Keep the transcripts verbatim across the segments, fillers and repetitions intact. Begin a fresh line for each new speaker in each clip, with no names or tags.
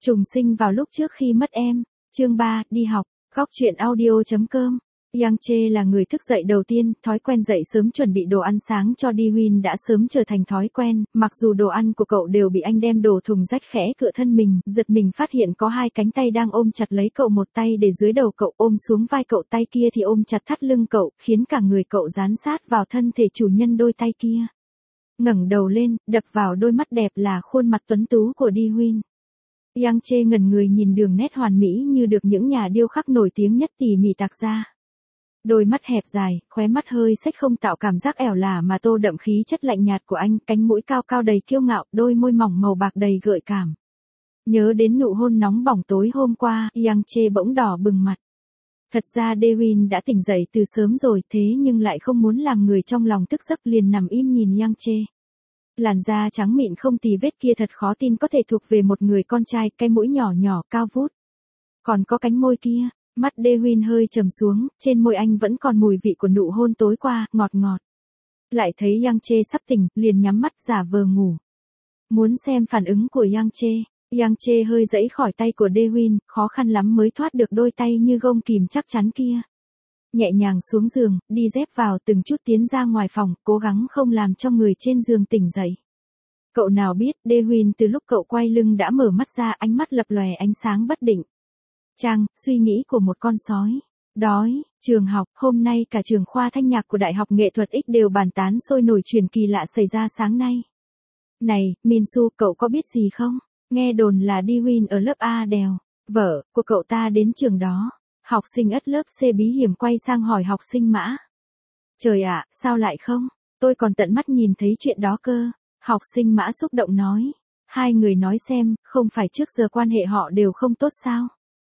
Trùng sinh vào lúc trước khi mất em. Chương ba, đi học. Góc truyện audio.com. Yang Che là người thức dậy đầu tiên, thói quen dậy sớm chuẩn bị đồ ăn sáng cho Di-Huynh đã sớm trở thành thói quen, mặc dù đồ ăn của cậu đều bị anh đem đổ thùng rách khẽ cựa thân mình, giật mình phát hiện có hai cánh tay đang ôm chặt lấy cậu, một tay để dưới đầu cậu ôm xuống vai cậu, tay kia thì ôm chặt thắt lưng cậu, khiến cả người cậu dán sát vào thân thể chủ nhân đôi tay kia. Ngẩng đầu lên, đập vào đôi mắt đẹp là khuôn mặt tuấn tú của Di-Huynh. Yang Che ngẩn người nhìn đường nét hoàn mỹ như được những nhà điêu khắc nổi tiếng nhất tỉ mỉ tạc ra. Đôi mắt hẹp dài, khóe mắt hơi xếch không tạo cảm giác ẻo lả mà tô đậm khí chất lạnh nhạt của anh, cánh mũi cao cao đầy kiêu ngạo, đôi môi mỏng màu bạc đầy gợi cảm. Nhớ đến nụ hôn nóng bỏng tối hôm qua, Yang Che bỗng đỏ bừng mặt. Thật ra Di-Huynh đã tỉnh dậy từ sớm rồi, thế nhưng lại không muốn làm người trong lòng thức giấc, liền nằm im nhìn Yang Che. Làn da trắng mịn không tì vết kia thật khó tin có thể thuộc về một người con trai, cái mũi nhỏ nhỏ cao vút. Còn có cánh môi kia, mắt Di-Huynh hơi trầm xuống, trên môi anh vẫn còn mùi vị của nụ hôn tối qua, ngọt ngọt. Lại thấy Yang Che sắp tỉnh, liền nhắm mắt giả vờ ngủ. Muốn xem phản ứng của Yang Che, Yang Che hơi giãy khỏi tay của Di-Huynh, khó khăn lắm mới thoát được đôi tay như gông kìm chắc chắn kia. Nhẹ nhàng xuống giường, đi dép vào từng chút tiến ra ngoài phòng, cố gắng không làm cho người trên giường tỉnh dậy. Cậu nào biết, Di-Huynh từ lúc cậu quay lưng đã mở mắt ra, ánh mắt lập lòe ánh sáng bất định. Chàng, suy nghĩ của một con sói. Đói, trường học, hôm nay cả trường khoa thanh nhạc của Đại học Nghệ thuật X đều bàn tán sôi nổi chuyện kỳ lạ xảy ra sáng nay. Này, Minsu, cậu có biết gì không? Nghe đồn là Di-Huynh ở lớp A đèo, vợ của cậu ta đến trường đó. Học sinh ất lớp C bí hiểm quay sang hỏi học sinh Mã. Trời ạ, sao lại không? Tôi còn tận mắt nhìn thấy chuyện đó cơ. Học sinh Mã xúc động nói. Hai người nói xem, không phải trước giờ quan hệ họ đều không tốt sao?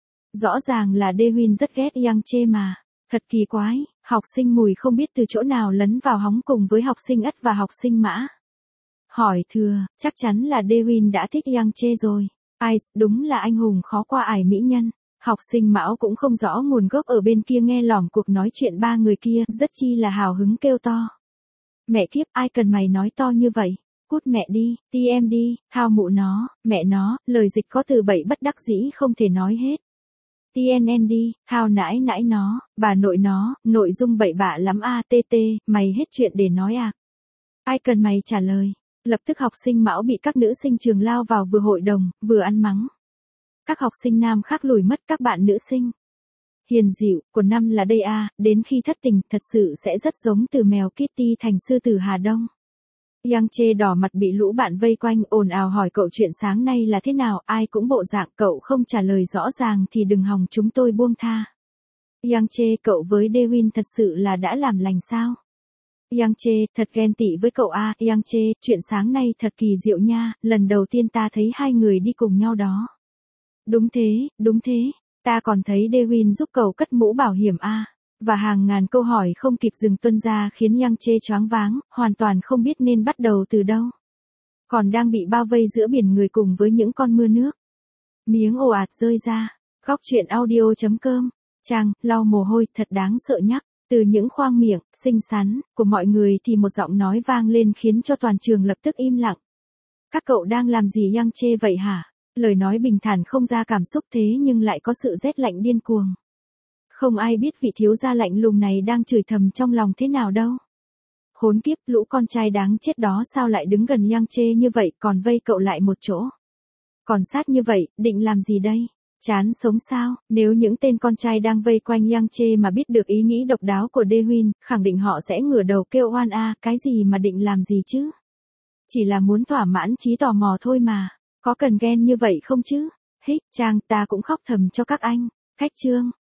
Rõ ràng là Di-Huynh rất ghét Yang Che mà. Thật kỳ quái, học sinh Mùi không biết từ chỗ nào lấn vào hóng cùng với học sinh ất và học sinh Mã. Hỏi thừa, chắc chắn là Di-Huynh đã thích Yang Che rồi. Ai, đúng là anh hùng khó qua ải mỹ nhân. Học sinh Mão cũng không rõ nguồn gốc ở bên kia nghe lỏm cuộc nói chuyện ba người kia, rất chi là hào hứng kêu to. Mẹ kiếp, ai cần mày nói to như vậy? Cút mẹ đi, ti em đi, thao mụ nó, mẹ nó, lời dịch có từ bảy bất đắc dĩ không thể nói hết. tê en en đi, thao nãi nãi nó, bà nội nó, nội dung bậy bạ lắm a tê tê, mày hết chuyện để nói à? Ai cần mày trả lời? Lập tức học sinh Mão bị các nữ sinh trường lao vào vừa hội đồng, vừa ăn mắng. Các học sinh nam khác lùi mất các bạn nữ sinh. Hiền dịu, của năm là đây a, đến khi thất tình, thật sự sẽ rất giống từ mèo Kitty thành sư tử Hà Đông. Yang Che đỏ mặt bị lũ bạn vây quanh ồn ào hỏi cậu chuyện sáng nay là thế nào, ai cũng bộ dạng cậu không trả lời rõ ràng thì đừng hòng chúng tôi buông tha. Yang Che, cậu với Di-Huynh thật sự là đã làm lành sao? Yang Che, thật ghen tị với cậu a, Yang Che, chuyện sáng nay thật kỳ diệu nha, lần đầu tiên ta thấy hai người đi cùng nhau đó. Đúng thế, đúng thế, ta còn thấy Di-Huynh giúp cậu cất mũ bảo hiểm a. Và hàng ngàn câu hỏi không kịp dừng tuôn ra khiến Yang Che choáng váng, hoàn toàn không biết nên bắt đầu từ đâu. Còn đang bị bao vây giữa biển người cùng với những con mưa nước. Miếng ồ ạt rơi ra. Góc truyện audio.com. Chàng, lau mồ hôi thật đáng sợ nhắc. Từ những khoang miệng, xinh xắn, của mọi người thì một giọng nói vang lên khiến cho toàn trường lập tức im lặng. Các cậu đang làm gì Yang Che vậy hả? Lời nói bình thản không ra cảm xúc thế nhưng lại có sự rét lạnh điên cuồng. Không ai biết vị thiếu gia lạnh lùng này đang chửi thầm trong lòng thế nào đâu. Khốn kiếp, lũ con trai đáng chết đó sao lại đứng gần Yang Che như vậy còn vây cậu lại một chỗ. Còn sát như vậy, định làm gì đây? Chán sống sao? Nếu những tên con trai đang vây quanh Yang Che mà biết được ý nghĩ độc đáo của Di-Huynh, khẳng định họ sẽ ngửa đầu kêu oan a, cái gì mà định làm gì chứ? Chỉ là muốn thỏa mãn trí tò mò thôi mà. Có cần ghen như vậy không chứ? Hích, Trang, ta cũng khóc thầm cho các anh. Khách trương.